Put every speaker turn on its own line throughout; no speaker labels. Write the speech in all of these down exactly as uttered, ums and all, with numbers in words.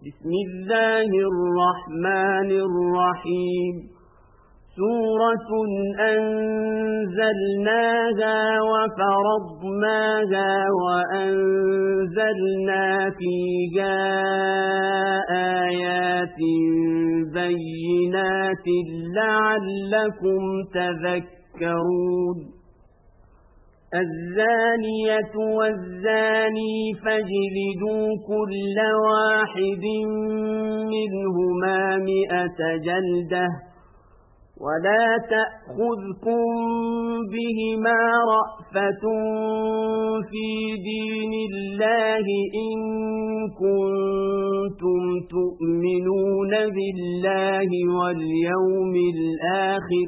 بسم الله الرحمن الرحيم سورة أنزلناها وفرضناها وأنزلنا فيها آيات بينات لعلكم تذكرون الزانية والزاني فاجلدوا كل واحد منهما مئة جلدة ولا تأخذكم بهما رأفة في دين الله إن كنتم تؤمنون بالله واليوم الآخر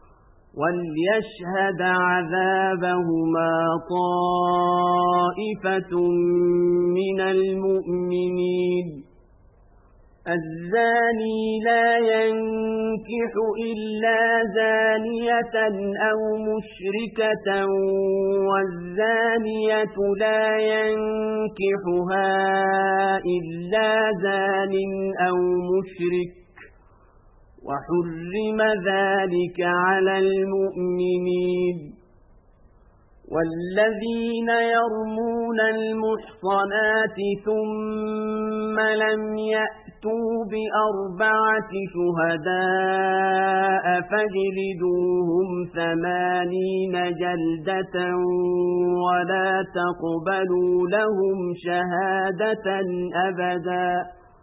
وليشهد عذابهما طائفة من المؤمنين الزاني لا ينكح إلا زانية أو مشركة والزانية لا ينكحها إلا زان أو مشرك وحرم ذلك على المؤمنين والذين يرمون المحصنات ثم لم يأتوا بأربعة شهداء فاجلدوهم ثمانين جلدة ولا تقبلوا لهم شهادة أبدا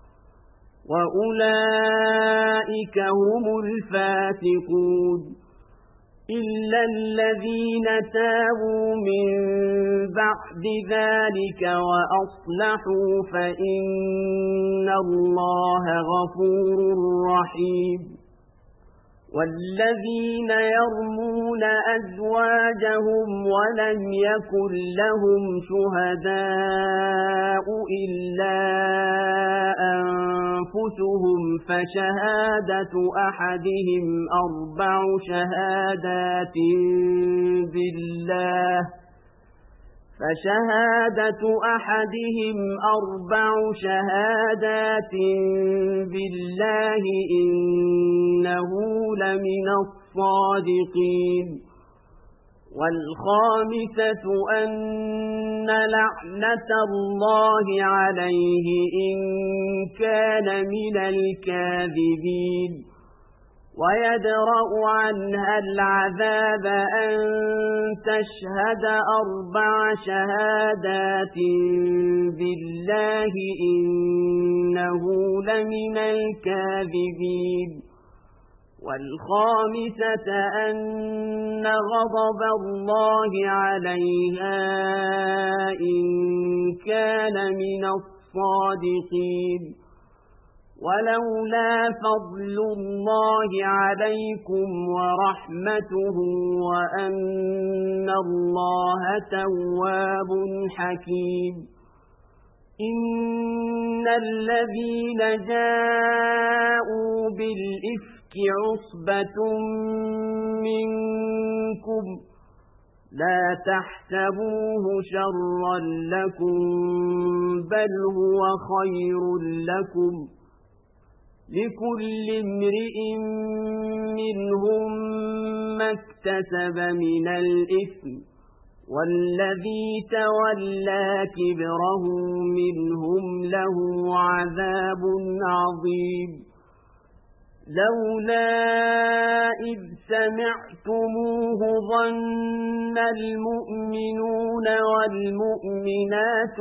وأولئك هم الفاسقون إلا الذين تابوا من بعد ذلك وأصلحوا فإن الله غفور رحيم والذين يرمون أزواجهم ولم يكن لهم شهداء إلا أنفسهم فشهادة أحدهم أربع شهادات بالله فشهادة أحدهم أربع شهادات بالله إنه لمن الصادقين والخامسة أن لعنة الله عليه إن كان من الكاذبين ويدرأ عنها العذاب أن تشهد أربع شهادات بالله إنه لمن الكاذبين والخامسة أن غضب الله عليها إن كان من الصادقين ولولا فضل الله عليكم ورحمته وأن الله تواب حكيم إن الذين جاءوا بالإفك عصبة منكم لا تحسبوه شرا لكم بل هو خير لكم لكل امرئ منهم ما اكتسب من الإثم والذي تولى كبره منهم له عذاب عظيم لولا إذ سمعتموه ظن المؤمنون والمؤمنات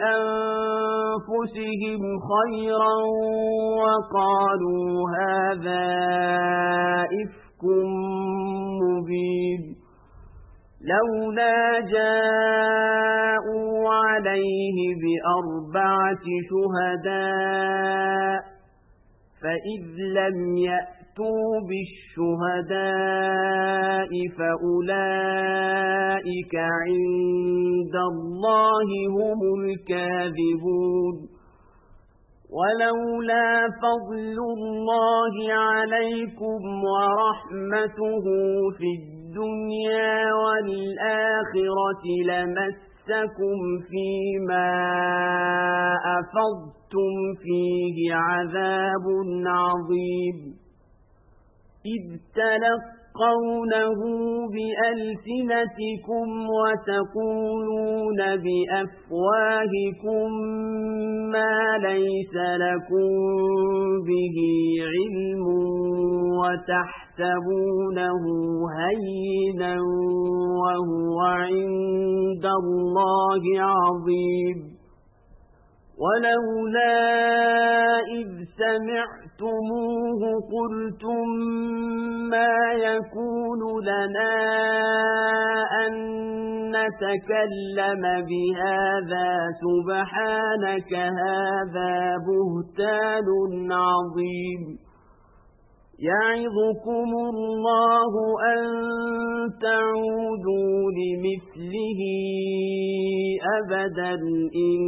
بأنفسهم خيرا وقالوا هذا إفك مبين لولا جاءوا عليه بأربعة شهداء فإذ لم يأتوا بالشهداء فأولئك عند الله هم الكاذبون ولولا فضل الله عليكم ورحمته في الدنيا والآخرة لمسكم مسكم فيما أفضتم فيه عذاب عظيم إذ تلقونه بألسنتكم وتقولون بأفواهكم ما ليس لكم به علم وتحسبونه هينا وهو عند الله عظيم ولولا إذ سمعتموه قلتم ما يكون لنا أن نتكلم بهذا سبحانك هذا بهتان عظيم يعظكم الله أن تعودوا لمثله أبدا إن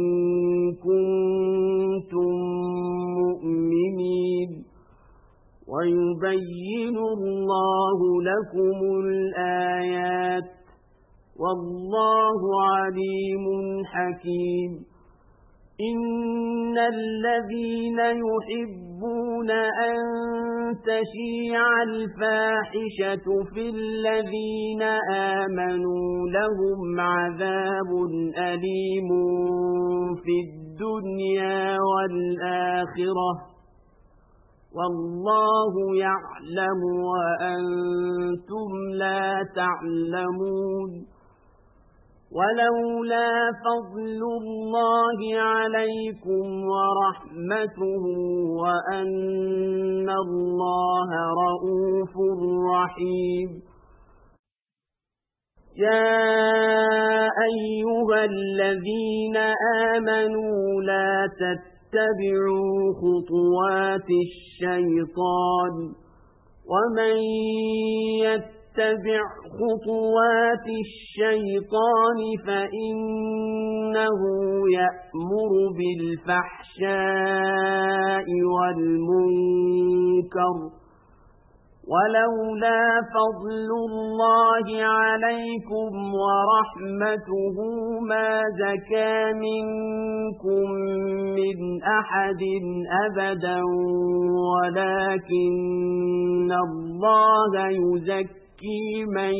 كنتم مؤمنين ويبين الله لكم الآيات والله عليم حكيم إن الذين يحبون أن تشيع الفاحشة في الذين آمنوا لهم عذاب أليم في الدنيا والآخرة والله يعلم وأنتم لا تعلمون ولولا فضل الله عليكم ورحمته وأن الله رؤوف رحيم يا أيها الذين آمنوا لا تتبعوا خطوات الشيطان ومن يتبع اتبع خطوات الشيطان فإنه يأمر بالفحشاء والمنكر ولولا فضل الله عليكم ورحمته ما زكى منكم من أحد أبدا ولكن الله يزكي من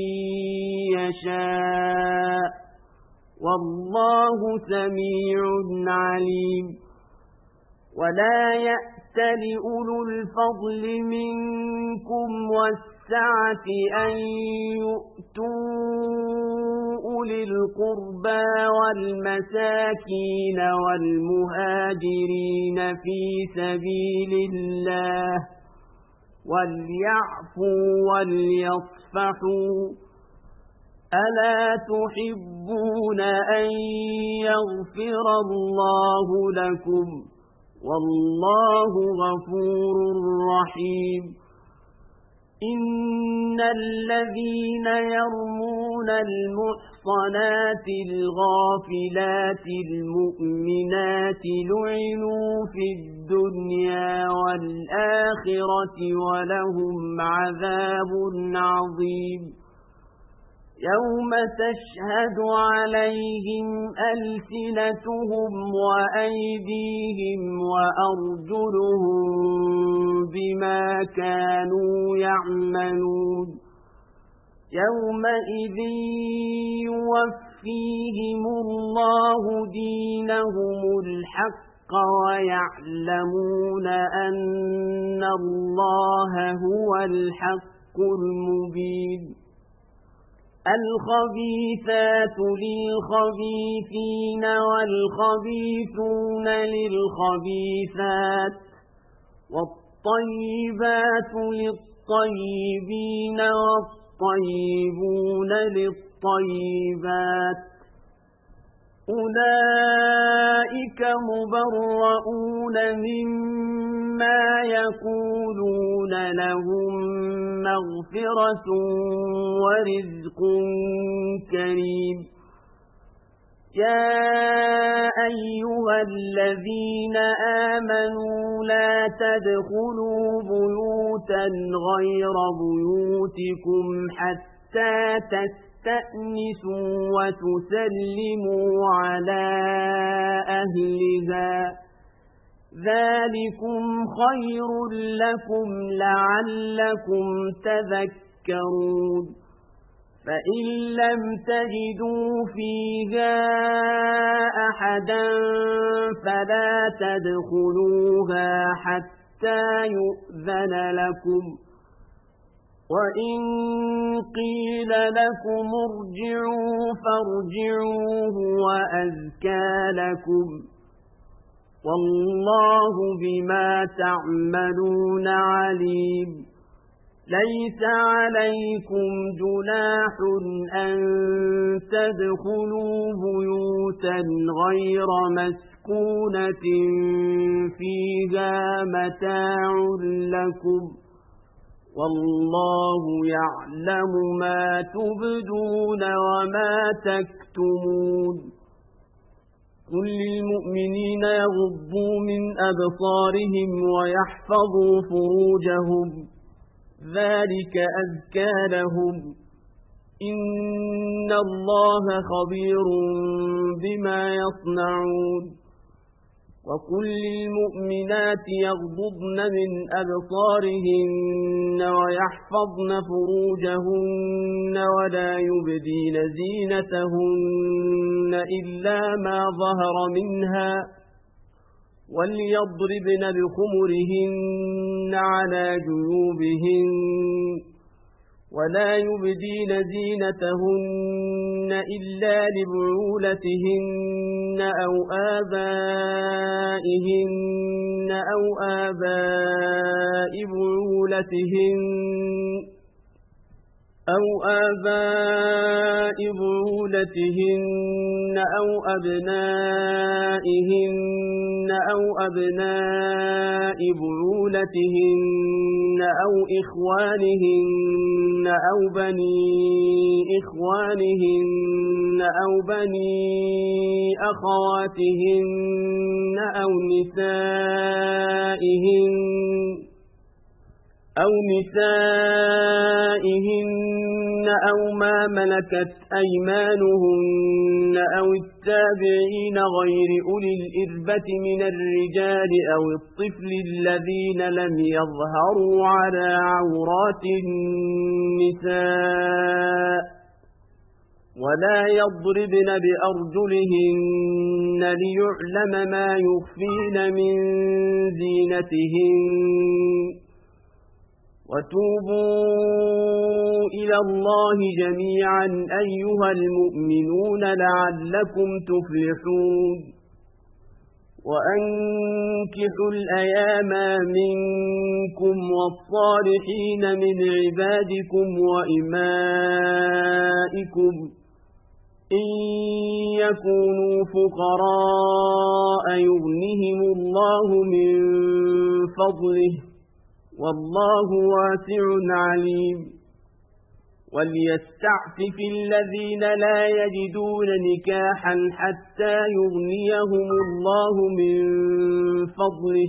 يشاء والله سميع عليم ولا يأتل أولو الفضل منكم والسعة أن يؤتوا أولي القربى والمساكين والمهاجرين في سبيل الله وليعفوا وليصفحوا ألا تحبون أن يغفر الله لكم والله غفور رحيم إن الذين يرمون المحصنات الغافلات المؤمنات لعنوا في الدنيا والآخرة ولهم عذاب عظيم يوم تشهد عليهم ألسنتهم وأيديهم وأرجلهم بما كانوا يعملون يومئذ يوفيهم الله دينهم الحق ويعلمون أن الله هو الحق المبين الخبيثات للخبيثين والخبيثون للخبيثات والطيبات للطيبين والطيبون للطيبات أولئك مبرؤون مما يقولون لهم مغفرة ورزق كريم يا أيها الذين آمنوا لا تدخلوا بيوتا غير بيوتكم حتى تستمعوا تستأنسوا وتسلموا على أهلها ذلكم خير لكم لعلكم تذكرون فإن لم تجدوا فيها أحدا فلا تدخلوها حتى يؤذن لكم وإن قيل لكم ارجعوا فارجعوا هو أزكى لكم والله بما تعملون عليم ليس عليكم جناح أن تدخلوا بيوتا غير مسكونة فيها متاع لكم والله يعلم ما تبدون وما تكتمون قل للمؤمنين يغضوا من أبصارهم ويحفظوا فروجهم ذلك أزكى لهم إن الله خبير بما يصنعون وقل للمؤمنات يغضضن من أبصارهن ويحفظن فروجهن ولا يبدين زينتهن إلا ما ظهر منها وليضربن بخمرهن على جيوبهن ولا يبدين زينتهن إلا لبعولتهن أو آبائهن أو آباء بعولتهن أو آباء بعولتهن أو أبنائهن أو أبناء بعولتهن أو إخوانهن أو بني إخوانهن أو بني أخواتهن أو نسائهن أو نسائهن أو ما ملكت أيمانهن أو التابعين غير أولي الإربة من الرجال أو الطفل الذين لم يظهروا على عورات النساء ولا يضربن بأرجلهن ليعلم ما يخفين من زينتهن وتوبوا إلى الله جميعا أيها المؤمنون لعلكم تفلحون وأنكحوا الأيام منكم والصالحين من عبادكم وإمائكم إن يكونوا فقراء يغنهم الله من فضله والله واسع عليم وليستعفف الذين لا يجدون نكاحا حتى يغنيهم الله من فضله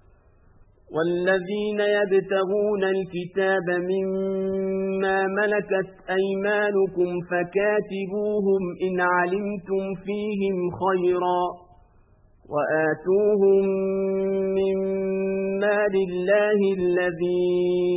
والذين يبتغون الكتاب مما ملكت أيمانكم فكاتبوهم إن علمتم فيهم خيرا وآتوهم من مال الله الذي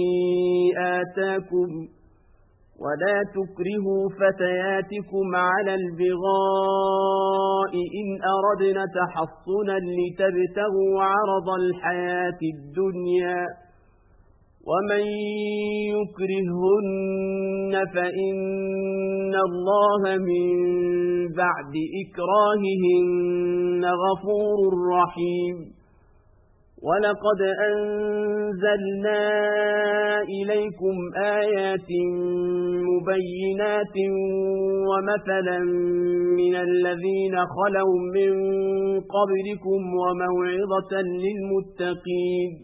آتاكم ولا تكرهوا فتياتكم على البغاء إن أردنا تحصنا لتبتغوا عرض الحياة الدنيا ومن يكرهن فإن الله من بعد إكراههن غفور رحيم ولقد أنزلنا إليكم آيات مبينات ومثلا من الذين خلوا من قبلكم وموعظة للمتقين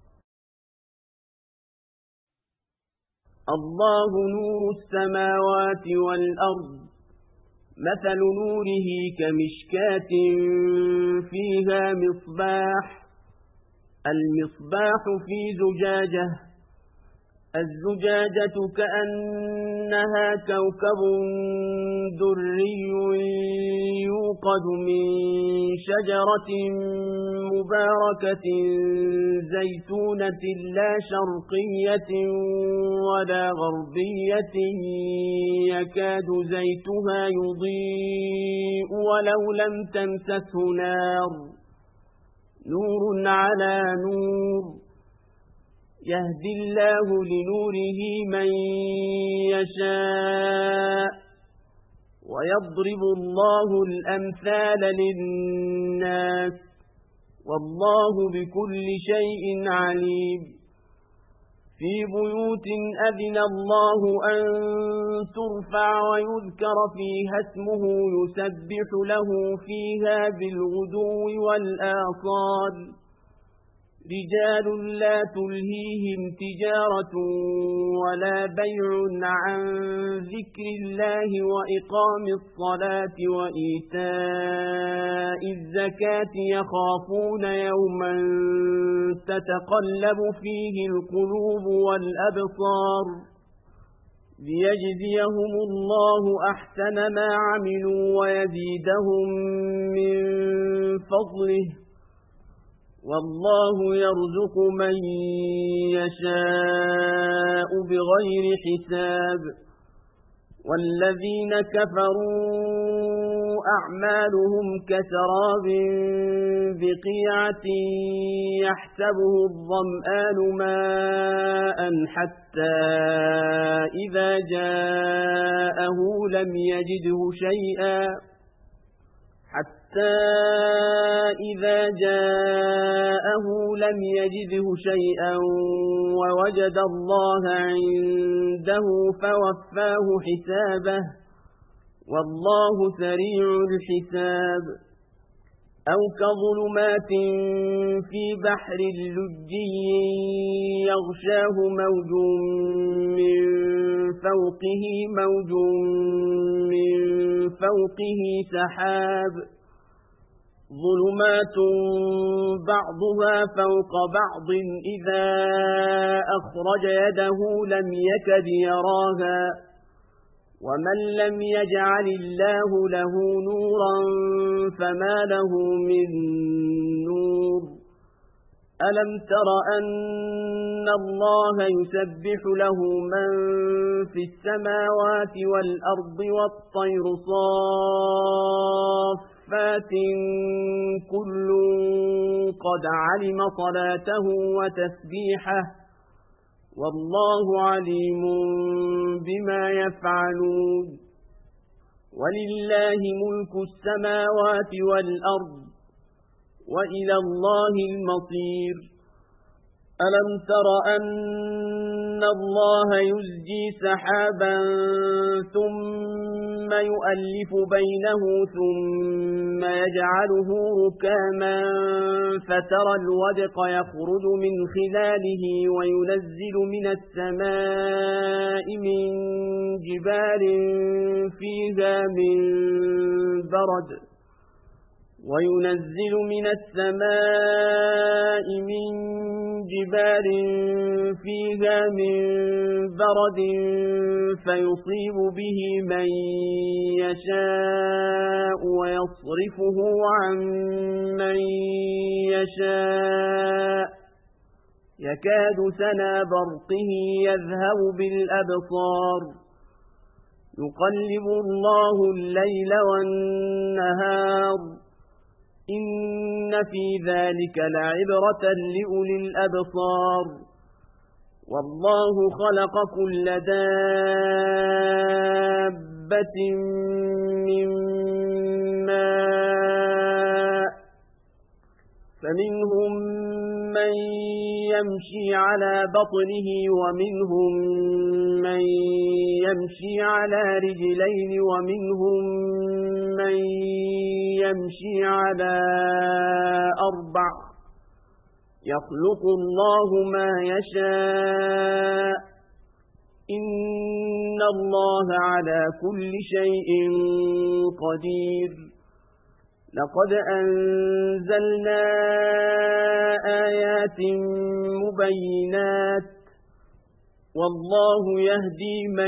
الله نور السماوات والأرض مثل نوره كمشكاة فيها مصباح المصباح في زجاجة الزجاجة كأنها كوكب دري يوقد من شجرة مباركة زيتونة لا شرقية ولا غربية يكاد زيتها يضيء ولو لم تمسسه نار نور على نور يهدي الله لنوره من يشاء ويضرب الله الأمثال للناس والله بكل شيء عليم في بيوت أذن الله أن ترفع ويذكر فيها اسمه يسبح له فيها بالغدو والآصال رجال لا تلهيهم تجارة ولا بيع عن ذكر الله وإقام الصلاة وإيتاء الزكاة يخافون يوما تتقلب فيه القلوب والأبصار ليجزيهم الله أحسن ما عملوا ويزيدهم من فضله والله يرزق من يشاء بغير حساب والذين كفروا أعمالهم كسراب بقيعة يحسبه الظمآن ماء حتى إذا جاءه لم يجده شيئا حتى إذا جاءه لم يجده شيئا ووجد الله عنده فوفاه حسابه والله سريع الحساب أو كظلمات في بحر لجي يغشاه موج من فوقه موج من فوقه سحاب ظلمات بعضها فوق بعض إذا أخرج يده لم يكد يراها ومن لم يجعل الله له نورا فما له من نور ألم تر أن الله يسبح له من في السماوات والأرض والطير صافات كل قد علم صلاته وتسبيحه والله عليم بما يفعلون ولله ملك السماوات والأرض وإلى الله المصير ألم تر أن الله يزجي سحابا ثم يؤلف بينه ثم يجعله ركاما فترى الودق يخرج من خلاله وينزل من السماء من جبال فيها من برد وينزل من السماء من جبال فيها من برد فيصيب به من يشاء ويصرفه عن من يشاء يكاد سنا برقه يذهب بالأبصار يقلب الله الليل والنهار إن في ذلك لعبرة لأولي الأبصار والله خلق كل دابة من ماء فمنهم من يمشي على بطنه ومنهم من يمشي على رجلين ومنهم من يمشي على أربع يخلق الله ما يشاء إن الله على كل شيء قدير لقد أنزلنا آيات مبينات والله يهدي من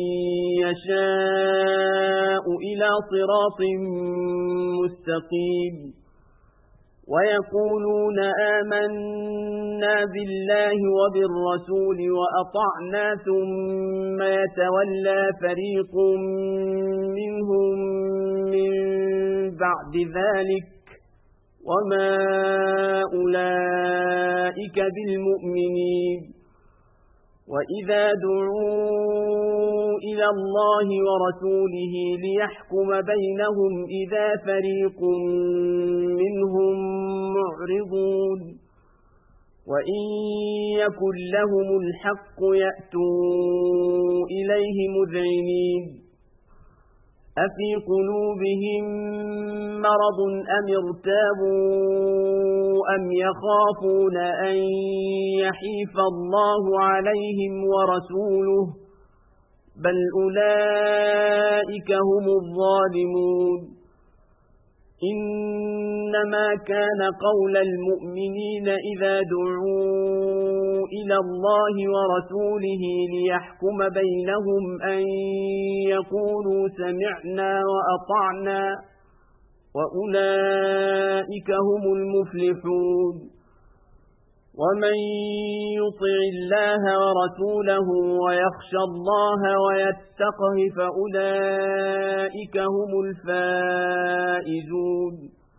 يشاء إلى صراط مستقيم ويقولون آمنا بالله وبالرسول وأطعنا ثم يتولى فريق منهم من بعد ذلك وما أولئك بالمؤمنين وإذا دعوا إلى الله ورسوله ليحكم بينهم إذا فريق منهم معرضون وإن يكن لهم الحق يأتوا إليه مذعنين أفي قلوبهم مرض أم ارتابوا أم يخافون أن يحيف الله عليهم ورسوله بل أولئك هم الظالمون إنما كان قول المؤمنين إذا دعوا إلى الله ورسوله ليحكم بينهم أن يقولوا سمعنا وأطعنا وأولئك هم المفلحون ومن يطع الله ورسوله ويخشى الله ويتقه فأولئك هم الفائزون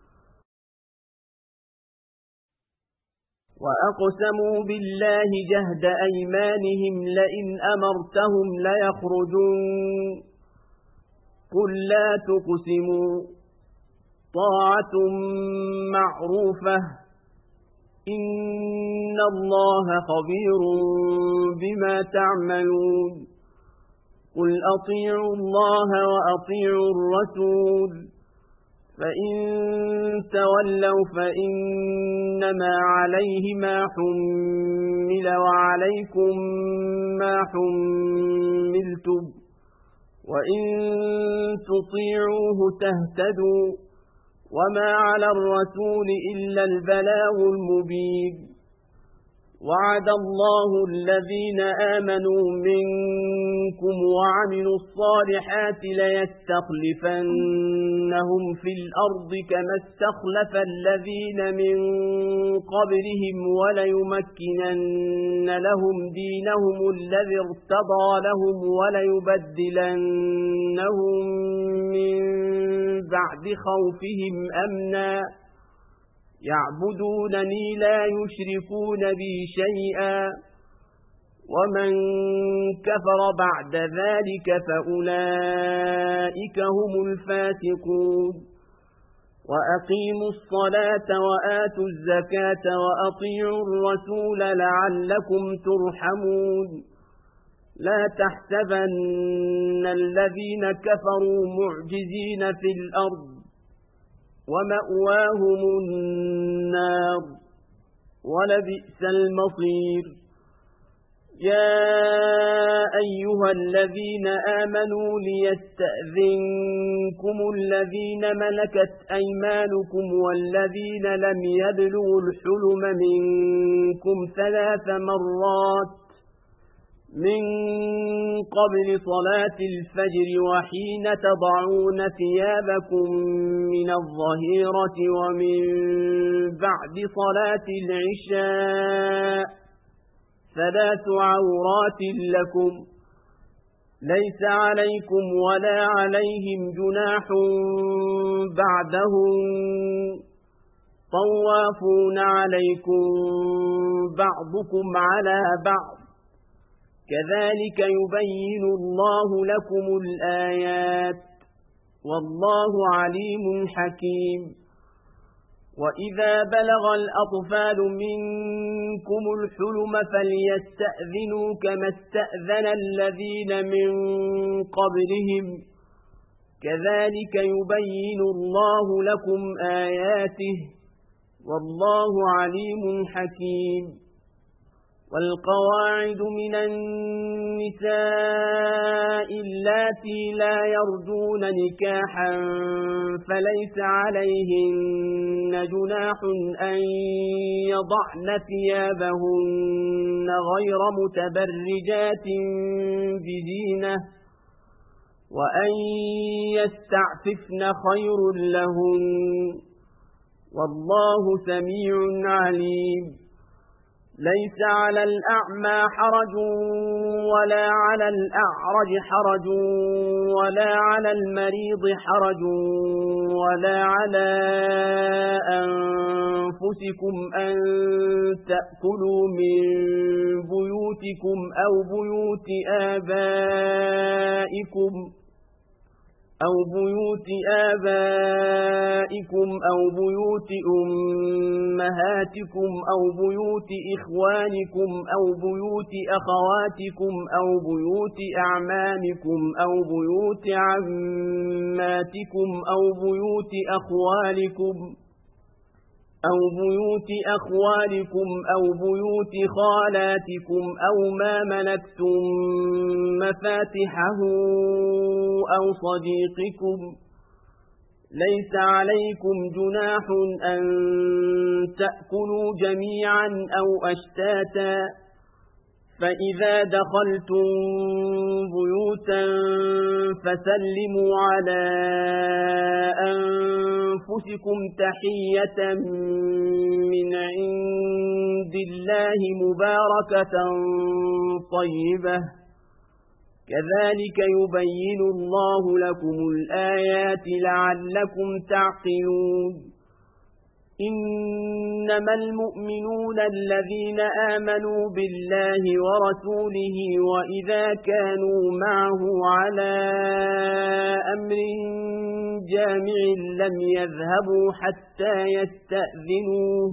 وأقسموا بالله جهد أيمانهم لئن أمرتهم ليخرجون قل لا تقسموا طاعة معروفة إن الله خبير بما تعملون قل أطيعوا الله وأطيعوا الرسول فإن تولوا فإنما عليه ما حمل وعليكم ما حملتم وإن تطيعوه تهتدوا وما على الرسول إلا البلاغ المبين وعد الله الذين آمنوا منكم وعملوا الصالحات ليستخلفنهم في الأرض كما استخلف الذين من قبلهم وليمكنن لهم دينهم الذي ارتضى لهم وليبدلنهم من بعد خوفهم أمنا يعبدونني لا يشركون بي شيئا ومن كفر بعد ذلك فأولئك هم الفاسقون وأقيموا الصلاة وآتوا الزكاة وأطيعوا الرسول لعلكم ترحمون لا تحسبن الذين كفروا معجزين في الأرض ومأواهم النار ولبئس المصير يا أيها الذين آمنوا ليستأذنكم الذين ملكت أيمانكم والذين لم يبلغوا الحلم منكم ثلاث مرات من قبل صلاة الفجر وحين تضعون ثيابكم من الظهيرة ومن بعد صلاة العشاء ثلاث عورات لكم ليس عليكم ولا عليهم جناح بعدهم طوافون عليكم بعضكم على بعض كذلك يبين الله لكم الآيات والله عليم حكيم وإذا بلغ الأطفال منكم الحلم فليستأذنوا كما استأذن الذين من قبلهم كذلك يبين الله لكم آياته والله عليم حكيم والقواعد من النساء اللاتي لا يرجون نكاحا فليس عليهن جناح أن يضعن ثيابهن غير متبرجات بزينة وأن يستعففن خير لهن والله سميع عليم ليس على الأعمى حرج ولا على الأعرج حرج ولا على المريض حرج ولا على أنفسكم أن تأكلوا من بيوتكم أو بيوت آبائكم أو بيوت آبائكم أو بيوت أمهاتكم أو بيوت إخوانكم أو بيوت أخواتكم أو بيوت أعمامكم أو بيوت عماتكم أو بيوت أخوالكم أو بيوت أخوالكم أو بيوت خالاتكم أو ما ملكتم مفاتحه أو صديقكم ليس عليكم جناح أن تأكلوا جميعا أو أشتاتا فإذا دخلتم بيوتا فسلموا على أنفسكم تحية من عند الله مباركة طيبة كذلك يبين الله لكم الآيات لعلكم تعقلون إنما المؤمنون الذين آمنوا بالله ورسوله وإذا كانوا معه على أمر جامع لم يذهبوا حتى يستأذنوه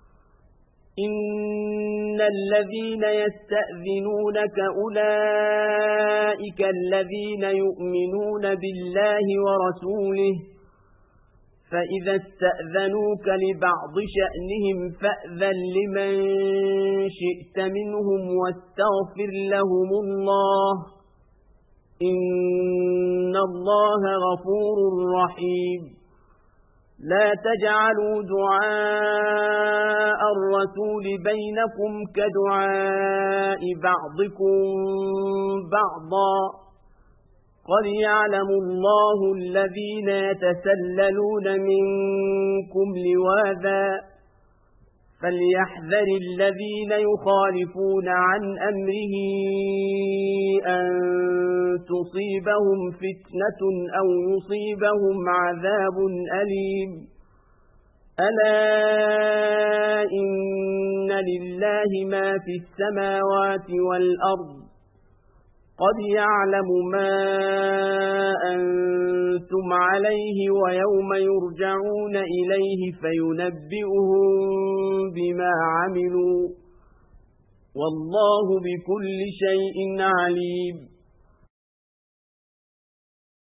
إن الذين يستأذنونك أولئك الذين يؤمنون بالله ورسوله فإذا استأذنوك لبعض شأنهم فأذن لمن شئت منهم واستغفر لهم الله إن الله غفور رحيم لا تجعلوا دعاء الرسول بينكم كدعاء بعضكم بعضا قد يعلم الله الذين يتسللون منكم لواذا فليحذر الذين يخالفون عن أمره أن تصيبهم فتنة أو يصيبهم عذاب أليم ألا إن لله ما في السماوات والأرض قد يعلم ما أنتم عليه ويوم يرجعون إليه فينبئهم بما عملوا والله بكل شيء عليم